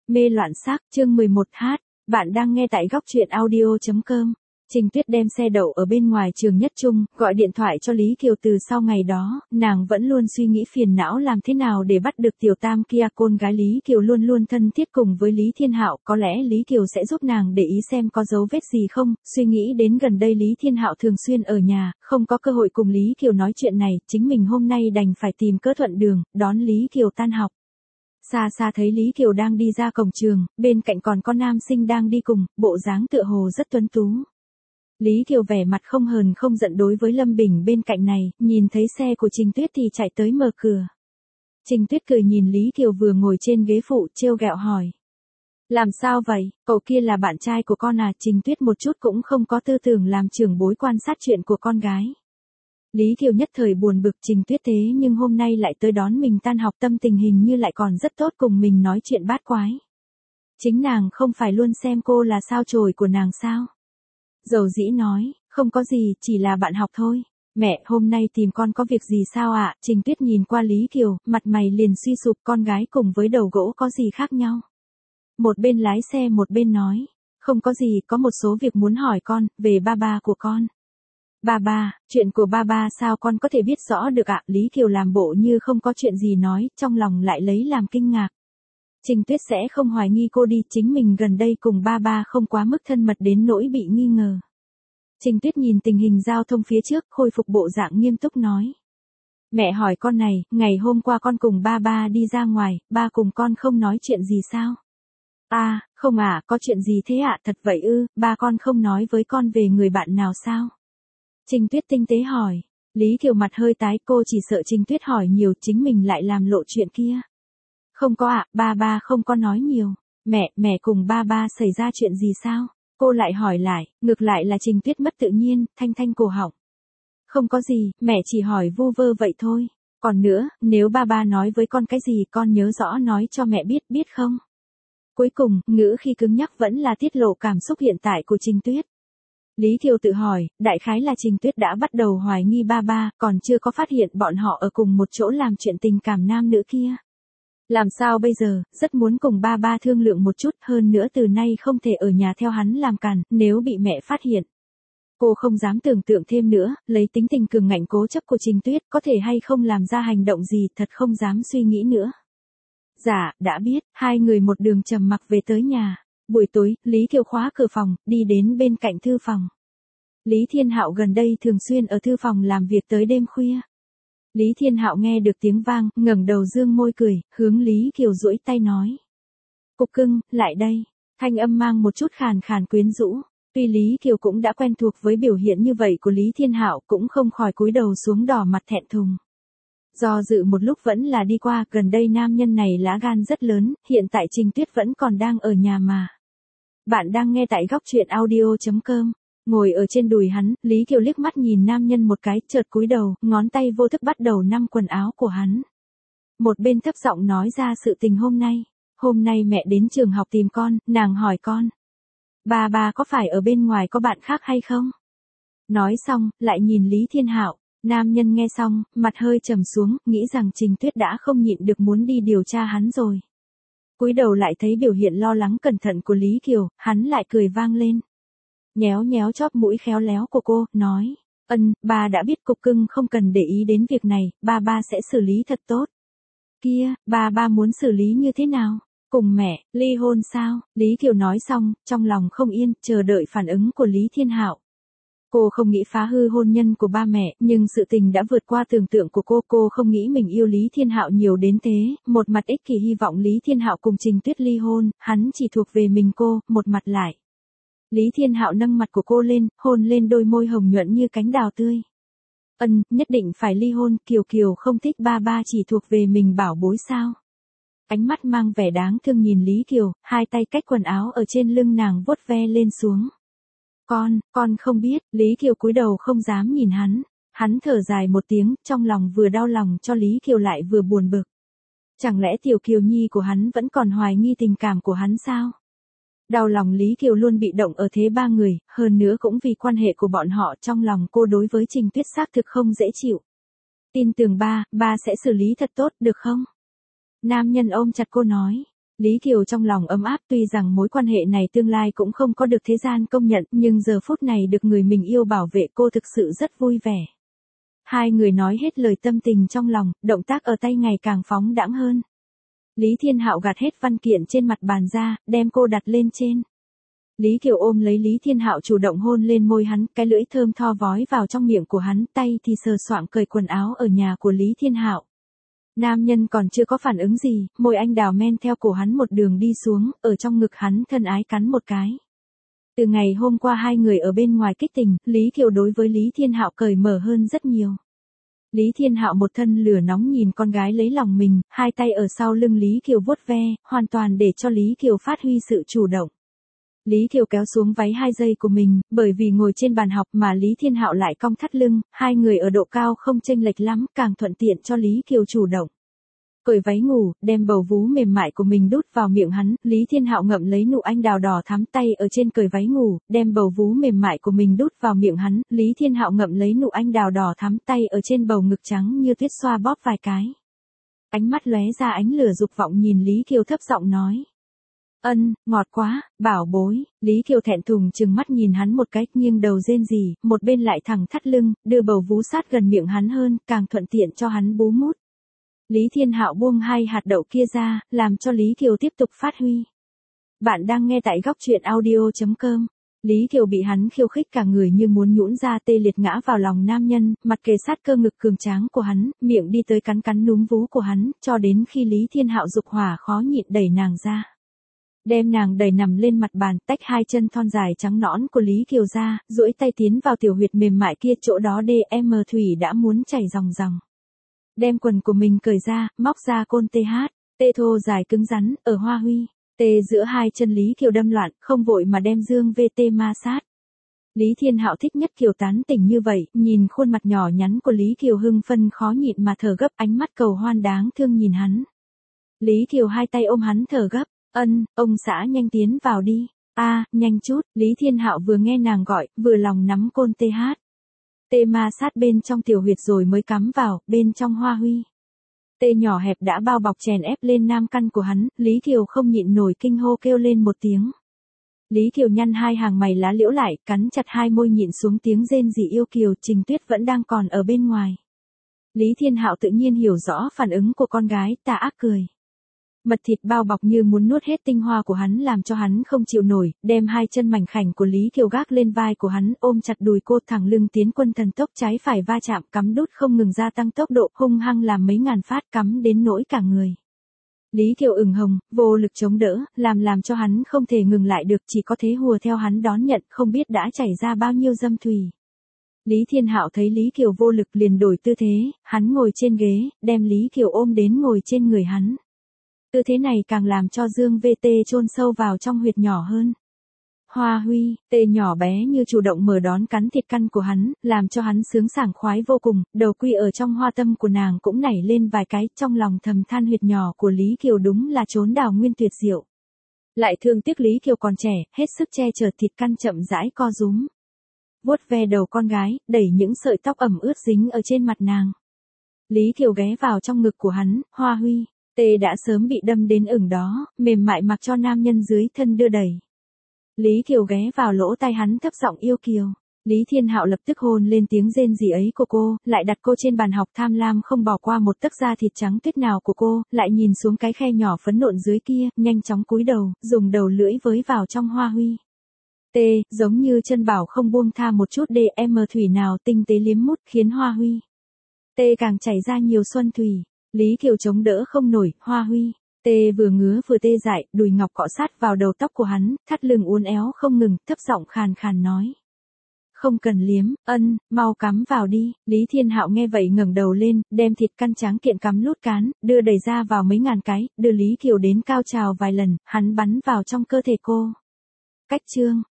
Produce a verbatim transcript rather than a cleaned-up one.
Mê loạn xác, chương mười một h, bạn đang nghe tại góc truyện audio chấm com. Trình Tuyết đem xe đậu ở bên ngoài trường Nhất Trung, gọi điện thoại cho Lý Kiều. Từ sau ngày đó, nàng vẫn luôn suy nghĩ phiền não làm thế nào để bắt được tiểu tam kia. Con gái Lý Kiều luôn luôn thân thiết cùng với Lý Thiên Hạo, có lẽ Lý Kiều sẽ giúp nàng để ý xem có dấu vết gì không. Suy nghĩ đến gần đây Lý Thiên Hạo thường xuyên ở nhà, không có cơ hội cùng Lý Kiều nói chuyện này, chính mình hôm nay đành phải tìm cớ thuận đường, đón Lý Kiều tan học. Xa xa thấy Lý Kiều đang đi ra cổng trường, bên cạnh còn có nam sinh đang đi cùng, bộ dáng tựa hồ rất tuấn tú. Lý Kiều vẻ mặt không hờn không giận đối với Lâm Bình bên cạnh này, nhìn thấy xe của Trình Tuyết thì chạy tới mở cửa. Trình Tuyết cười nhìn Lý Kiều vừa ngồi trên ghế phụ, trêu ghẹo hỏi. Làm sao vậy, cậu kia là bạn trai của con à? Trình Tuyết một chút cũng không có tư tưởng làm trưởng bối quan sát chuyện của con gái. Lý Kiều nhất thời buồn bực. Trình Tuyết thế nhưng hôm nay lại tới đón mình tan học, tâm tình hình như lại còn rất tốt, cùng mình nói chuyện bát quái. Chính nàng không phải luôn xem cô là sao chổi của nàng sao? Dầu dĩ nói, không có gì, chỉ là bạn học thôi. Mẹ, hôm nay tìm con có việc gì sao ạ? À? Trình Tuyết nhìn qua Lý Kiều, mặt mày liền suy sụp. Con gái cùng với đầu gỗ có gì khác nhau? Một bên lái xe một bên nói, không có gì, có một số việc muốn hỏi con, về ba ba của con. Ba ba, chuyện của ba ba sao con có thể biết rõ được ạ? À? Lý Kiều làm bộ như không có chuyện gì nói, trong lòng lại lấy làm kinh ngạc. Trình Tuyết sẽ không hoài nghi cô đi, chính mình gần đây cùng ba ba không quá mức thân mật đến nỗi bị nghi ngờ. Trình Tuyết nhìn tình hình giao thông phía trước, khôi phục bộ dạng nghiêm túc nói. Mẹ hỏi con này, ngày hôm qua con cùng ba ba đi ra ngoài, ba cùng con không nói chuyện gì sao? À, không à, có chuyện gì thế ạ? À? Thật vậy ư, ba con không nói với con về người bạn nào sao? Trình Tuyết tinh tế hỏi. Lý Kiều mặt hơi tái, cô chỉ sợ Trình Tuyết hỏi nhiều chính mình lại làm lộ chuyện kia. Không có ạ, à, ba ba không có nói nhiều. Mẹ, mẹ cùng ba ba xảy ra chuyện gì sao? Cô lại hỏi lại, ngược lại là Trình Tuyết mất tự nhiên, thanh thanh cổ họng. Không có gì, mẹ chỉ hỏi vu vơ vậy thôi. Còn nữa, nếu ba ba nói với con cái gì con nhớ rõ nói cho mẹ biết, biết không? Cuối cùng, ngữ khi cứng nhắc vẫn là tiết lộ cảm xúc hiện tại của Trình Tuyết. Lý Kiều tự hỏi, đại khái là Trình Tuyết đã bắt đầu hoài nghi ba ba, còn chưa có phát hiện bọn họ ở cùng một chỗ làm chuyện tình cảm nam nữ kia. Làm sao bây giờ, rất muốn cùng ba ba thương lượng một chút, hơn nữa từ nay không thể ở nhà theo hắn làm càn, nếu bị mẹ phát hiện. Cô không dám tưởng tượng thêm nữa, lấy tính tình cường ngạnh cố chấp của Trình Tuyết, có thể hay không làm ra hành động gì, thật không dám suy nghĩ nữa. Dạ, đã biết, hai người một đường trầm mặc về tới nhà. Buổi tối, Lý Kiều khóa cửa phòng, đi đến bên cạnh thư phòng. Lý Thiên Hạo gần đây thường xuyên ở thư phòng làm việc tới đêm khuya. Lý Thiên Hạo nghe được tiếng vang, ngẩng đầu dương môi cười, hướng Lý Kiều duỗi tay nói. Cục cưng, lại đây. Thanh âm mang một chút khàn khàn quyến rũ. Tuy Lý Kiều cũng đã quen thuộc với biểu hiện như vậy của Lý Thiên Hạo, cũng không khỏi cúi đầu xuống đỏ mặt thẹn thùng. Do dự một lúc vẫn là đi qua, gần đây nam nhân này lá gan rất lớn, hiện tại Trình Tuyết vẫn còn đang ở nhà mà. Bạn đang nghe tại góc truyện audio chấm com. Ngồi ở trên đùi hắn, Lý Kiều liếc mắt nhìn nam nhân một cái, chợt cúi đầu, ngón tay vô thức bắt đầu nắm quần áo của hắn. Một bên thấp giọng nói ra sự tình hôm nay. Hôm nay mẹ đến trường học tìm con, nàng hỏi con. Ba ba có phải ở bên ngoài có bạn khác hay không? Nói xong, lại nhìn Lý Thiên Hạo. Nam nhân nghe xong, mặt hơi trầm xuống, nghĩ rằng Trình Tuyết đã không nhịn được muốn đi điều tra hắn rồi. Cúi đầu lại thấy biểu hiện lo lắng cẩn thận của Lý Kiều, hắn lại cười vang lên. Nhéo nhéo chóp mũi khéo léo của cô, nói, ân, ba đã biết cục cưng không cần để ý đến việc này, ba ba sẽ xử lý thật tốt. Kia, ba ba muốn xử lý như thế nào? Cùng mẹ, ly hôn sao? Lý Kiều nói xong, trong lòng không yên, chờ đợi phản ứng của Lý Thiên Hạo. Cô không nghĩ phá hư hôn nhân của ba mẹ, nhưng sự tình đã vượt qua tưởng tượng của cô, cô không nghĩ mình yêu Lý Thiên Hạo nhiều đến thế, một mặt ích kỷ hy vọng Lý Thiên Hạo cùng Trình Tuyết ly hôn, hắn chỉ thuộc về mình cô, một mặt lại. Lý Thiên Hạo nâng mặt của cô lên, hôn lên đôi môi hồng nhuận như cánh đào tươi. Ân, nhất định phải ly hôn, Kiều Kiều không thích ba ba chỉ thuộc về mình bảo bối sao? Ánh mắt mang vẻ đáng thương nhìn Lý Kiều, hai tay cách quần áo ở trên lưng nàng vuốt ve lên xuống. Con, con không biết, Lý Kiều cúi đầu không dám nhìn hắn. Hắn thở dài một tiếng, trong lòng vừa đau lòng cho Lý Kiều lại vừa buồn bực. Chẳng lẽ tiểu Kiều Nhi của hắn vẫn còn hoài nghi tình cảm của hắn sao? Đau lòng Lý Kiều luôn bị động ở thế ba người, hơn nữa cũng vì quan hệ của bọn họ, trong lòng cô đối với Trình Tuyết xác thực không dễ chịu. Tin tưởng ba, ba sẽ xử lý thật tốt, được không? Nam nhân ôm chặt cô nói. Lý Kiều trong lòng ấm áp, tuy rằng mối quan hệ này tương lai cũng không có được thế gian công nhận, nhưng giờ phút này được người mình yêu bảo vệ cô thực sự rất vui vẻ. Hai người nói hết lời tâm tình trong lòng, động tác ở tay ngày càng phóng đãng hơn. Lý Thiên Hạo gạt hết văn kiện trên mặt bàn ra, đem cô đặt lên trên. Lý Kiều ôm lấy Lý Thiên Hạo chủ động hôn lên môi hắn, cái lưỡi thơm tho vói vào trong miệng của hắn, tay thì sờ soạng cởi quần áo ở nhà của Lý Thiên Hạo. Nam nhân còn chưa có phản ứng gì, môi anh đào men theo cổ hắn một đường đi xuống, ở trong ngực hắn thân ái cắn một cái. Từ ngày hôm qua hai người ở bên ngoài kích tình, Lý Kiều đối với Lý Thiên Hạo cởi mở hơn rất nhiều. Lý Thiên Hạo một thân lửa nóng nhìn con gái lấy lòng mình, hai tay ở sau lưng Lý Kiều vuốt ve, hoàn toàn để cho Lý Kiều phát huy sự chủ động. Lý Kiều kéo xuống váy hai giây của mình, bởi vì ngồi trên bàn học mà Lý Thiên Hạo lại cong thắt lưng, hai người ở độ cao không chênh lệch lắm, càng thuận tiện cho Lý Kiều chủ động. Cởi váy ngủ, đem bầu vú mềm mại của mình đút vào miệng hắn, Lý Thiên Hạo ngậm lấy nụ anh đào đỏ thắm, tay ở trên cởi váy ngủ, đem bầu vú mềm mại của mình đút vào miệng hắn, Lý Thiên Hạo ngậm lấy nụ anh đào đỏ thắm, tay ở trên bầu ngực trắng như tuyết xoa bóp vài cái. Ánh mắt lóe ra ánh lửa dục vọng nhìn Lý Kiều thấp giọng nói. Ân, ngọt quá, bảo bối. Lý Kiều thẹn thùng trừng mắt nhìn hắn một cái, nghiêng đầu rên rỉ, một bên lại thẳng thắt lưng, đưa bầu vú sát gần miệng hắn hơn, càng thuận tiện cho hắn bú mút. Lý Thiên Hạo buông hai hạt đậu kia ra, làm cho Lý Kiều tiếp tục phát huy. Bạn đang nghe tại góc truyện audio chấm com. Lý Kiều bị hắn khiêu khích cả người như muốn nhũn ra tê liệt ngã vào lòng nam nhân, mặt kề sát cơ ngực cường tráng của hắn, miệng đi tới cắn cắn núm vú của hắn, cho đến khi Lý Thiên Hạo dục hỏa khó nhịn đẩy nàng ra. Đem nàng đẩy nằm lên mặt bàn, tách hai chân thon dài trắng nõn của Lý Kiều ra, duỗi tay tiến vào tiểu huyệt mềm mại kia, chỗ đó đê em thủy đã muốn chảy ròng ròng. Đem quần của mình cởi ra, móc ra côn tê hát, tê thô dài cứng rắn, ở hoa huy, tê giữa hai chân Lý Kiều đâm loạn, không vội mà đem dương vê tê ma sát. Lý Thiên Hạo thích nhất Kiều tán tỉnh như vậy, nhìn khuôn mặt nhỏ nhắn của Lý Kiều hưng phân khó nhịn mà thở gấp, ánh mắt cầu hoan đáng thương nhìn hắn. Lý Kiều hai tay ôm hắn thở gấp, ân, ông xã nhanh tiến vào đi, a à, nhanh chút, Lý Thiên Hạo vừa nghe nàng gọi, vừa lòng nắm côn tê hát. Tê ma sát bên trong tiểu huyệt rồi mới cắm vào, bên trong hoa huy. Tê nhỏ hẹp đã bao bọc chèn ép lên nam căn của hắn, Lý Kiều không nhịn nổi kinh hô kêu lên một tiếng. Lý Kiều nhăn hai hàng mày lá liễu lại, cắn chặt hai môi nhịn xuống tiếng rên rỉ yêu kiều, Trình Tuyết vẫn đang còn ở bên ngoài. Lý Thiên Hạo tự nhiên hiểu rõ phản ứng của con gái, tà ác cười. Mật thịt bao bọc như muốn nuốt hết tinh hoa của hắn làm cho hắn không chịu nổi, đem hai chân mảnh khảnh của Lý Kiều gác lên vai của hắn, ôm chặt đùi cô, thẳng lưng tiến quân thần tốc, trái phải va chạm, cắm đút không ngừng gia tăng tốc độ, hung hăng làm mấy ngàn phát, cắm đến nỗi cả người. Lý Kiều ửng hồng, vô lực chống đỡ, làm làm cho hắn không thể ngừng lại được, chỉ có thế hùa theo hắn đón nhận, không biết đã chảy ra bao nhiêu dâm thủy. Lý Thiên Hạo thấy Lý Kiều vô lực liền đổi tư thế, hắn ngồi trên ghế, đem Lý Kiều ôm đến ngồi trên người hắn. Tư thế này càng làm cho dương vê tê chôn sâu vào trong huyệt nhỏ hơn. Hoa huy, tê nhỏ bé như chủ động mở đón cắn thịt căn của hắn, làm cho hắn sướng sảng khoái vô cùng, đầu quy ở trong hoa tâm của nàng cũng nảy lên vài cái, trong lòng thầm than huyệt nhỏ của Lý Kiều đúng là trốn đào nguyên tuyệt diệu. Lại thương tiếc Lý Kiều còn trẻ, hết sức che chở thịt căn chậm rãi co rúm. Vuốt ve đầu con gái, đẩy những sợi tóc ẩm ướt dính ở trên mặt nàng. Lý Kiều ghé vào trong ngực của hắn, hoa huy. Tê đã sớm bị đâm đến ửng đó, mềm mại mặc cho nam nhân dưới thân đưa đẩy. Lý Kiều ghé vào lỗ tai hắn thấp giọng yêu kiều. Lý Thiên Hạo lập tức hôn lên tiếng rên rỉ ấy của cô, lại đặt cô trên bàn học, tham lam không bỏ qua một tấc da thịt trắng tuyết nào của cô, lại nhìn xuống cái khe nhỏ phấn nộn dưới kia, nhanh chóng cúi đầu, dùng đầu lưỡi với vào trong hoa huy. Tê, giống như chân bảo không buông tha một chút đê em thủy nào, tinh tế liếm mút, khiến hoa huy. Tê càng chảy ra nhiều xuân thủy. Lý Kiều chống đỡ không nổi, hoa huy. Tê vừa ngứa vừa tê dại, đùi ngọc cọ sát vào đầu tóc của hắn, thắt lưng uốn éo không ngừng, thấp giọng khàn khàn nói. Không cần liếm, ân, mau cắm vào đi. Lý Thiên Hạo nghe vậy ngẩng đầu lên, đem thịt căn tráng kiện cắm lút cán, đưa đẩy ra vào mấy ngàn cái, đưa Lý Kiều đến cao trào vài lần, hắn bắn vào trong cơ thể cô. Cách chương.